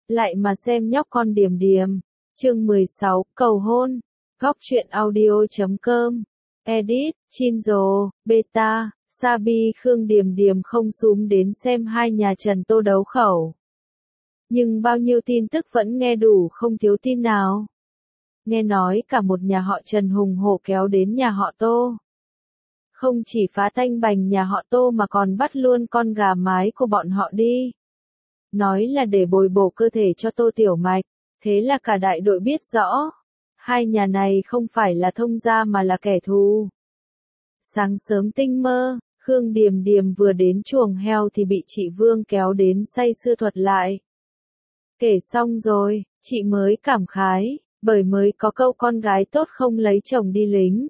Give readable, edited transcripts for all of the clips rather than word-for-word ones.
lại mà xem nhóc con Điềm Điềm. Chương 16, cầu hôn. Góc truyện audio.com. Edit, Chinzo, Beta, Sabi Khương Điềm Điềm không zoom đến xem hai nhà Trần Tô đấu khẩu. Nhưng bao nhiêu tin tức vẫn nghe đủ không thiếu tin nào. Nghe nói cả một nhà họ Trần hùng hổ kéo đến nhà họ Tô. Không chỉ phá tanh bành nhà họ Tô mà còn bắt luôn con gà mái của bọn họ đi. Nói là để bồi bổ cơ thể cho Tô Tiểu Mạch, thế là cả đại đội biết rõ. Hai nhà này không phải là thông gia mà là kẻ thù. Sáng sớm tinh mơ, Khương Điềm Điềm vừa đến chuồng heo thì bị chị Vương kéo đến say sưa thuật lại. Kể xong rồi, chị mới cảm khái, bởi mới có câu con gái tốt không lấy chồng đi lính.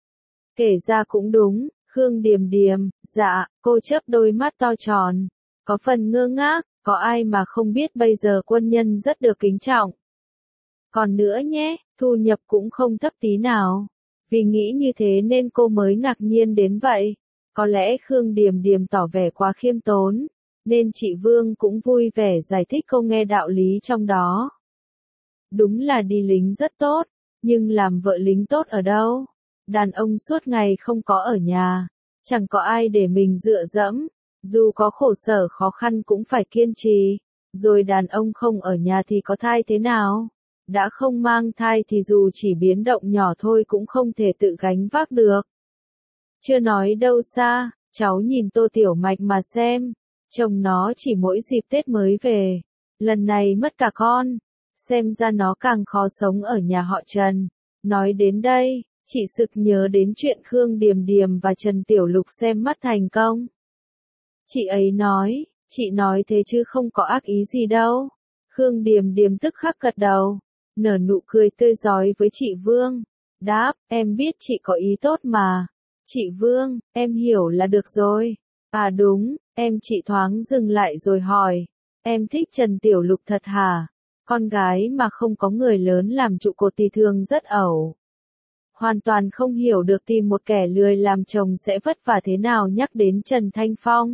Kể ra cũng đúng, Khương Điềm Điềm, dạ, cô chớp đôi mắt to tròn, có phần ngơ ngác, có ai mà không biết bây giờ quân nhân rất được kính trọng. Còn nữa nhé, thu nhập cũng không thấp tí nào. Vì nghĩ như thế nên cô mới ngạc nhiên đến vậy. Có lẽ Khương Điềm Điềm tỏ vẻ quá khiêm tốn, nên chị Vương cũng vui vẻ giải thích cô nghe đạo lý trong đó. Đúng là đi lính rất tốt, nhưng làm vợ lính tốt ở đâu? Đàn ông suốt ngày không có ở nhà, chẳng có ai để mình dựa dẫm, dù có khổ sở khó khăn cũng phải kiên trì. Rồi đàn ông không ở nhà thì có thai thế nào? Đã không mang thai thì dù chỉ biến động nhỏ thôi cũng không thể tự gánh vác được. Chưa nói đâu xa, cháu nhìn Tô Tiểu Mạch mà xem, chồng nó chỉ mỗi dịp Tết mới về, lần này mất cả con, xem ra nó càng khó sống ở nhà họ Trần. Nói đến đây, chị sực nhớ đến chuyện Khương Điềm Điềm và Trần Tiểu Lục xem mắt thành công. Chị ấy nói, chị nói thế chứ không có ác ý gì đâu. Khương Điềm Điềm tức khắc gật đầu, nở nụ cười tươi rói với chị Vương. Đáp, em biết chị có ý tốt mà. Chị Vương, em hiểu là được rồi. À đúng, chị thoáng dừng lại rồi hỏi. Em thích Trần Tiểu Lục thật hả? Con gái mà không có người lớn làm trụ cột thì thường rất ẩu. Hoàn toàn không hiểu được tìm một kẻ lười làm chồng sẽ vất vả thế nào nhắc đến Trần Thanh Phong.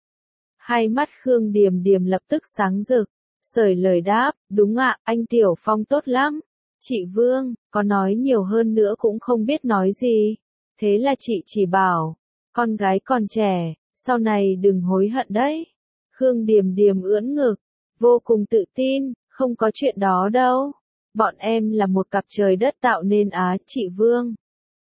Hai mắt Khương Điềm Điềm lập tức sáng rực, sởi lời đáp, đúng ạ, anh Tiểu Phong tốt lắm. Chị Vương, có nói nhiều hơn nữa cũng không biết nói gì. Thế là chị chỉ bảo, con gái còn trẻ, sau này đừng hối hận đấy. Khương Điềm Điềm ưỡn ngực, vô cùng tự tin, không có chuyện đó đâu. Bọn em là một cặp trời đất tạo nên á, chị Vương.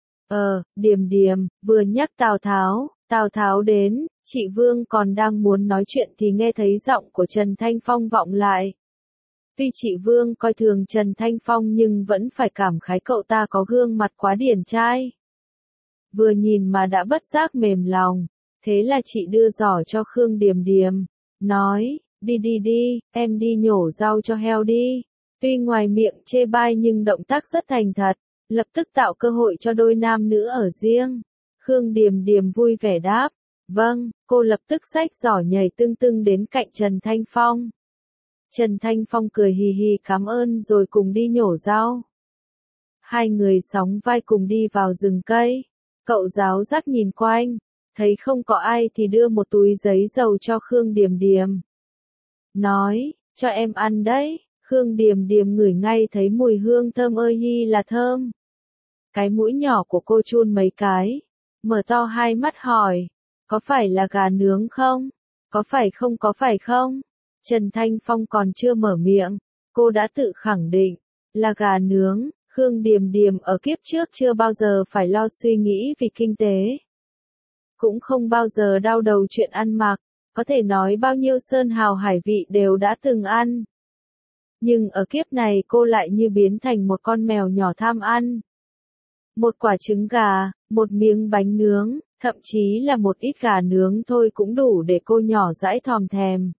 Điềm Điềm, vừa nhắc Tào Tháo đến, chị Vương còn đang muốn nói chuyện thì nghe thấy giọng của Trần Thanh Phong vọng lại. Tuy chị Vương coi thường Trần Thanh Phong nhưng vẫn phải cảm khái cậu ta có gương mặt quá điển trai. Vừa nhìn mà đã bất giác mềm lòng, thế là chị đưa giỏ cho Khương Điềm Điềm, nói, đi, em đi nhổ rau cho heo đi. Tuy ngoài miệng chê bai nhưng động tác rất thành thật, lập tức tạo cơ hội cho đôi nam nữ ở riêng. Khương Điềm Điềm vui vẻ đáp, vâng, cô lập tức xách giỏ nhảy tưng tưng đến cạnh Trần Thanh Phong. Trần Thanh Phong cười hì hì cảm ơn rồi cùng đi nhổ rau. Hai người sóng vai cùng đi vào rừng cây. Cậu giáo giác nhìn quanh, thấy không có ai thì đưa một túi giấy dầu cho Khương Điềm Điềm. Nói, cho em ăn đấy. Khương Điềm Điềm ngửi ngay thấy mùi hương thơm ơi hi là thơm. Cái mũi nhỏ của cô chun mấy cái, mở to hai mắt hỏi, có phải là gà nướng không? Có phải không? Trần Thanh Phong còn chưa mở miệng, cô đã tự khẳng định, là gà nướng. Khương Điềm Điềm ở kiếp trước chưa bao giờ phải lo suy nghĩ vì kinh tế. Cũng không bao giờ đau đầu chuyện ăn mặc, có thể nói bao nhiêu sơn hào hải vị đều đã từng ăn. Nhưng ở kiếp này cô lại như biến thành một con mèo nhỏ tham ăn. Một quả trứng gà, một miếng bánh nướng, thậm chí là một ít gà nướng thôi cũng đủ để cô nhỏ dãi thòm thèm.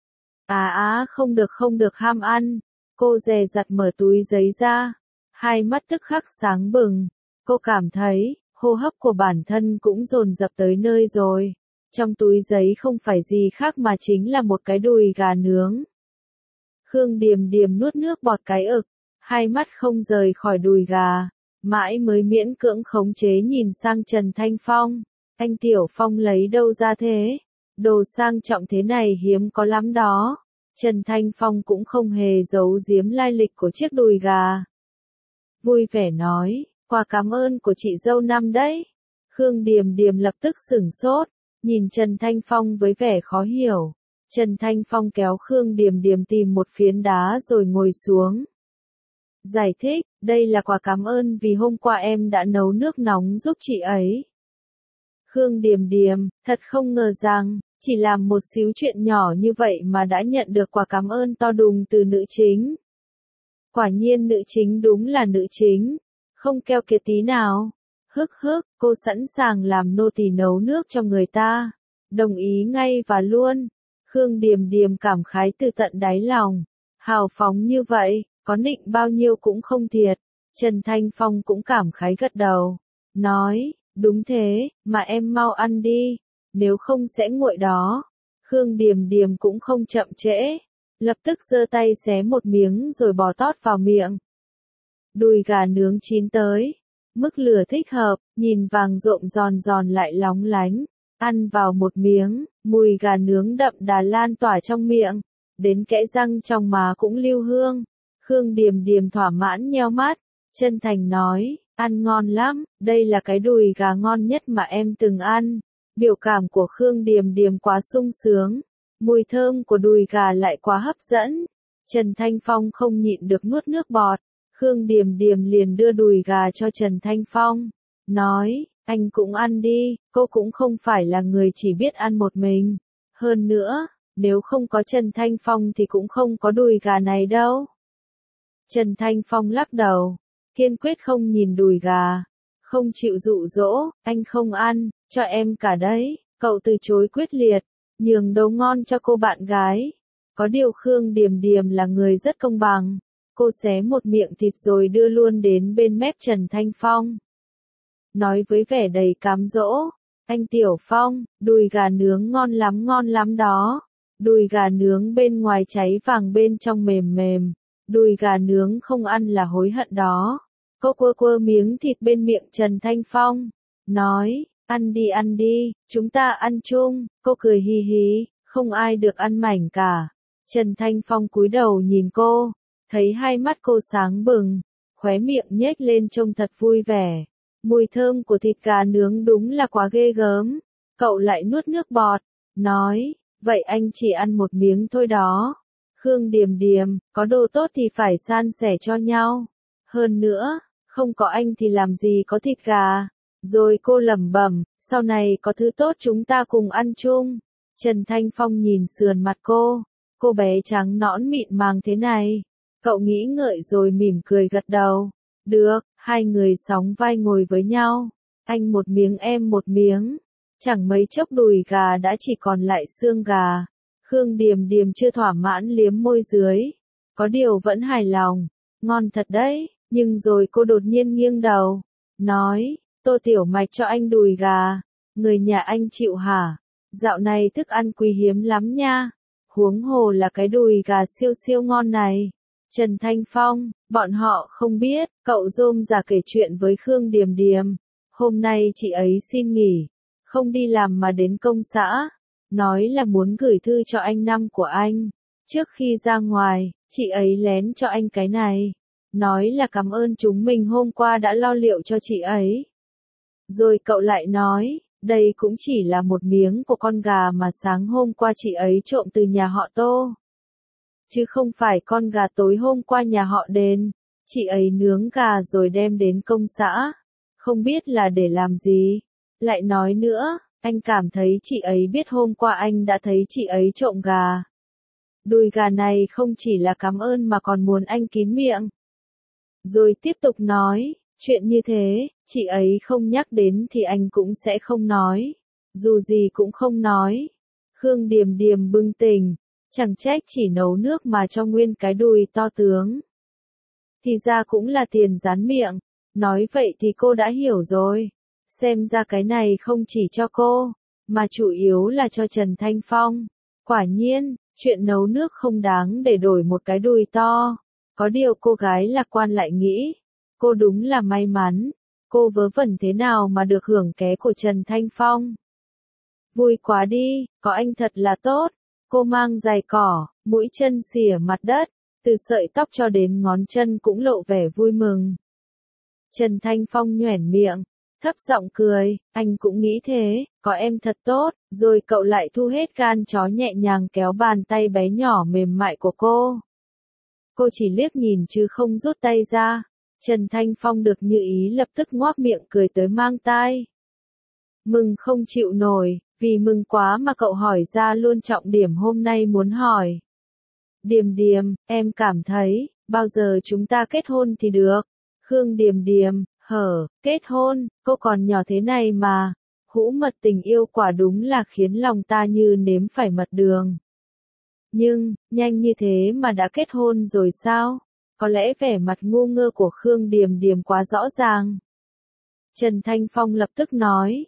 Không được ham ăn. Cô dè dặt mở túi giấy ra. Hai mắt tức khắc sáng bừng. Cô cảm thấy, hô hấp của bản thân cũng dồn dập tới nơi rồi. Trong túi giấy không phải gì khác mà chính là một cái đùi gà nướng. Khương Điềm Điềm nuốt nước bọt cái ực, hai mắt không rời khỏi đùi gà, mãi mới miễn cưỡng khống chế nhìn sang Trần Thanh Phong. Anh Tiểu Phong lấy đâu ra thế? Đồ sang trọng thế này hiếm có lắm đó. Trần Thanh Phong cũng không hề giấu giếm lai lịch của chiếc đùi gà. Vui vẻ nói, quà cảm ơn của chị dâu năm đấy. Khương Điềm Điềm lập tức sửng sốt, nhìn Trần Thanh Phong với vẻ khó hiểu. Trần Thanh Phong kéo Khương Điềm Điềm tìm một phiến đá rồi ngồi xuống. Giải thích, đây là quà cảm ơn vì hôm qua em đã nấu nước nóng giúp chị ấy. Khương Điềm Điềm, thật không ngờ rằng, chỉ làm một xíu chuyện nhỏ như vậy mà đã nhận được quà cảm ơn to đùng từ nữ chính. Quả nhiên nữ chính đúng là nữ chính, không keo kiệt tí nào. Hức hức, cô sẵn sàng làm nô tỳ nấu nước cho người ta. Đồng ý ngay và luôn. Khương Điềm Điềm cảm khái từ tận đáy lòng. Hào phóng như vậy, có nịnh bao nhiêu cũng không thiệt. Trần Thanh Phong cũng cảm khái gật đầu. Nói, đúng thế, mà em mau ăn đi, nếu không sẽ nguội đó. Khương Điềm Điềm cũng không chậm trễ, lập tức giơ tay xé một miếng rồi bò tót vào miệng. Đùi gà nướng chín tới, mức lửa thích hợp, nhìn vàng rộm giòn giòn lại lóng lánh. Ăn vào một miếng, mùi gà nướng đậm đà lan tỏa trong miệng, đến kẽ răng trong má cũng lưu hương. Khương Điềm Điềm thỏa mãn nheo mắt, chân thành nói, ăn ngon lắm, đây là cái đùi gà ngon nhất mà em từng ăn. Biểu cảm của Khương Điềm Điềm quá sung sướng, mùi thơm của đùi gà lại quá hấp dẫn. Trần Thanh Phong không nhịn được nuốt nước bọt, Khương Điềm Điềm liền đưa đùi gà cho Trần Thanh Phong, nói, anh cũng ăn đi, cô cũng không phải là người chỉ biết ăn một mình. Hơn nữa, nếu không có Trần Thanh Phong thì cũng không có đùi gà này đâu. Trần Thanh Phong lắc đầu, kiên quyết không nhìn đùi gà, không chịu dụ dỗ, anh không ăn, cho em cả đấy. Cậu từ chối quyết liệt, nhường đồ ngon cho cô bạn gái. Có điều Khương Điềm Điềm là người rất công bằng, cô xé một miệng thịt rồi đưa luôn đến bên mép Trần Thanh Phong. Nói với vẻ đầy cám dỗ, anh Tiểu Phong, đùi gà nướng ngon lắm đó. Đùi gà nướng bên ngoài cháy vàng bên trong mềm mềm, đùi gà nướng không ăn là hối hận đó. Cô quơ miếng thịt bên miệng Trần Thanh Phong, nói, ăn đi, chúng ta ăn chung. Cô cười hì hì, không ai được ăn mảnh cả. Trần Thanh Phong cúi đầu nhìn cô, thấy hai mắt cô sáng bừng, khóe miệng nhếch lên trông thật vui vẻ. Mùi thơm của thịt gà nướng đúng là quá ghê gớm. Cậu lại nuốt nước bọt, nói, vậy anh chỉ ăn một miếng thôi đó. Khương Điềm Điềm, có đồ tốt thì phải san sẻ cho nhau. Hơn nữa, không có anh thì làm gì có thịt gà. Rồi cô lẩm bẩm, sau này có thứ tốt chúng ta cùng ăn chung. Trần Thanh Phong nhìn sườn mặt cô bé trắng nõn mịn màng thế này. Cậu nghĩ ngợi rồi mỉm cười gật đầu. Được, hai người sóng vai ngồi với nhau. Anh một miếng em một miếng. Chẳng mấy chốc đùi gà đã chỉ còn lại xương gà. Khương Điềm Điềm chưa thỏa mãn liếm môi dưới. Có điều vẫn hài lòng. Ngon thật đấy, nhưng rồi cô đột nhiên nghiêng đầu. Nói, Tô Tiểu Mạch cho anh đùi gà. Người nhà anh chịu hả? Dạo này thức ăn quý hiếm lắm nha. Huống hồ là cái đùi gà siêu siêu ngon này. Trần Thanh Phong, bọn họ không biết, cậu rôm rả kể chuyện với Khương Điềm Điềm. Hôm nay chị ấy xin nghỉ, không đi làm mà đến công xã, nói là muốn gửi thư cho anh năm của anh. Trước khi ra ngoài, chị ấy lén cho anh cái này, nói là cảm ơn chúng mình hôm qua đã lo liệu cho chị ấy. Rồi cậu lại nói, đây cũng chỉ là một miếng của con gà mà sáng hôm qua chị ấy trộm từ nhà họ Tô. Chứ không phải con gà tối hôm qua nhà họ Đền. Chị ấy nướng gà rồi đem đến công xã. Không biết là để làm gì. Lại nói nữa, anh cảm thấy chị ấy biết hôm qua anh đã thấy chị ấy trộm gà. Đùi gà này không chỉ là cảm ơn mà còn muốn anh kín miệng. Rồi tiếp tục nói, chuyện như thế, chị ấy không nhắc đến thì anh cũng sẽ không nói. Dù gì cũng không nói. Khương Điềm Điềm bừng tỉnh. Chẳng trách chỉ nấu nước mà cho nguyên cái đùi to tướng. Thì ra cũng là tiền dán miệng. Nói vậy thì cô đã hiểu rồi. Xem ra cái này không chỉ cho cô, mà chủ yếu là cho Trần Thanh Phong. Quả nhiên, chuyện nấu nước không đáng để đổi một cái đùi to. Có điều cô gái lạc quan lại nghĩ, cô đúng là may mắn. Cô vớ vẩn thế nào mà được hưởng ké của Trần Thanh Phong. Vui quá đi, có anh thật là tốt. Cô mang giày cỏ, mũi chân xìa mặt đất, từ sợi tóc cho đến ngón chân cũng lộ vẻ vui mừng. Trần Thanh Phong nhoẻn miệng, thấp giọng cười, anh cũng nghĩ thế, có em thật tốt, rồi cậu lại thu hết gan chó nhẹ nhàng kéo bàn tay bé nhỏ mềm mại của cô. Cô chỉ liếc nhìn chứ không rút tay ra. Trần Thanh Phong được như ý lập tức ngoác miệng cười tới mang tai. Mừng không chịu nổi, vì mừng quá mà cậu hỏi ra luôn trọng điểm hôm nay muốn hỏi. Điềm Điềm, em cảm thấy, bao giờ chúng ta kết hôn thì được? Khương Điềm Điềm, kết hôn, cô còn nhỏ thế này mà. Hũ mật tình yêu quả đúng là khiến lòng ta như nếm phải mật đường. Nhưng, nhanh như thế mà đã kết hôn rồi sao? Có lẽ vẻ mặt ngu ngơ của Khương Điềm Điềm quá rõ ràng. Trần Thanh Phong lập tức nói,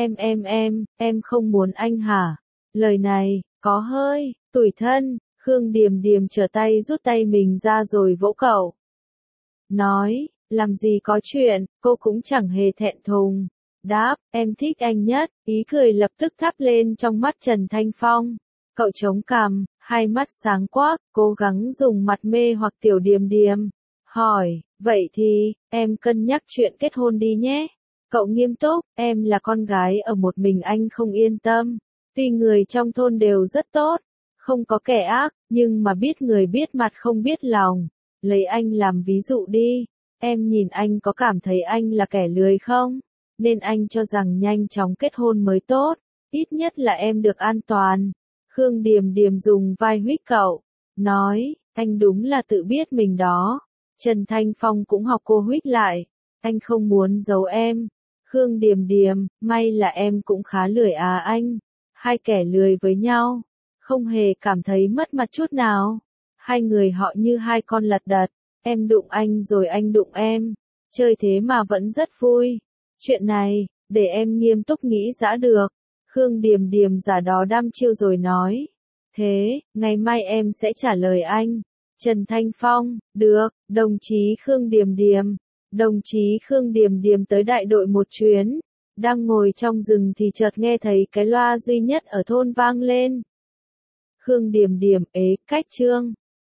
em không muốn anh hả? Lời này, có hơi, tủi thân. Khương Điềm Điềm trở tay rút tay mình ra rồi vỗ cậu. Nói, làm gì có chuyện, cô cũng chẳng hề thẹn thùng. Đáp, em thích anh nhất, ý cười lập tức thắp lên trong mắt Trần Thanh Phong. Cậu chống cằm, hai mắt sáng quắc, cố gắng dùng mặt mê hoặc Tiểu Điềm Điềm. Hỏi, vậy thì, em cân nhắc chuyện kết hôn đi nhé. Cậu nghiêm túc, em là con gái ở một mình anh không yên tâm. Tuy người trong thôn đều rất tốt, không có kẻ ác, nhưng mà biết người biết mặt không biết lòng. Lấy anh làm ví dụ đi, em nhìn anh có cảm thấy anh là kẻ lười không? Nên anh cho rằng nhanh chóng kết hôn mới tốt, ít nhất là em được an toàn. Khương Điềm Điềm dùng vai huých cậu, nói, anh đúng là tự biết mình đó. Trần Thanh Phong cũng học cô huých lại, anh không muốn giấu em. Khương Điềm Điềm, may là em cũng khá lười à anh. Hai kẻ lười với nhau, không hề cảm thấy mất mặt chút nào. Hai người họ như hai con lật đật, em đụng anh rồi anh đụng em. Chơi thế mà vẫn rất vui. Chuyện này, để em nghiêm túc nghĩ dã được. Khương Điềm Điềm giả đó đăm chiêu rồi nói. Thế, ngày mai em sẽ trả lời anh. Trần Thanh Phong, được, đồng chí Khương Điềm Điềm. Đồng chí Khương Điềm Điềm tới đại đội một chuyến. Đang ngồi trong rừng thì chợt nghe thấy cái loa duy nhất ở thôn vang lên. Khương Điềm Điềm, cách chương.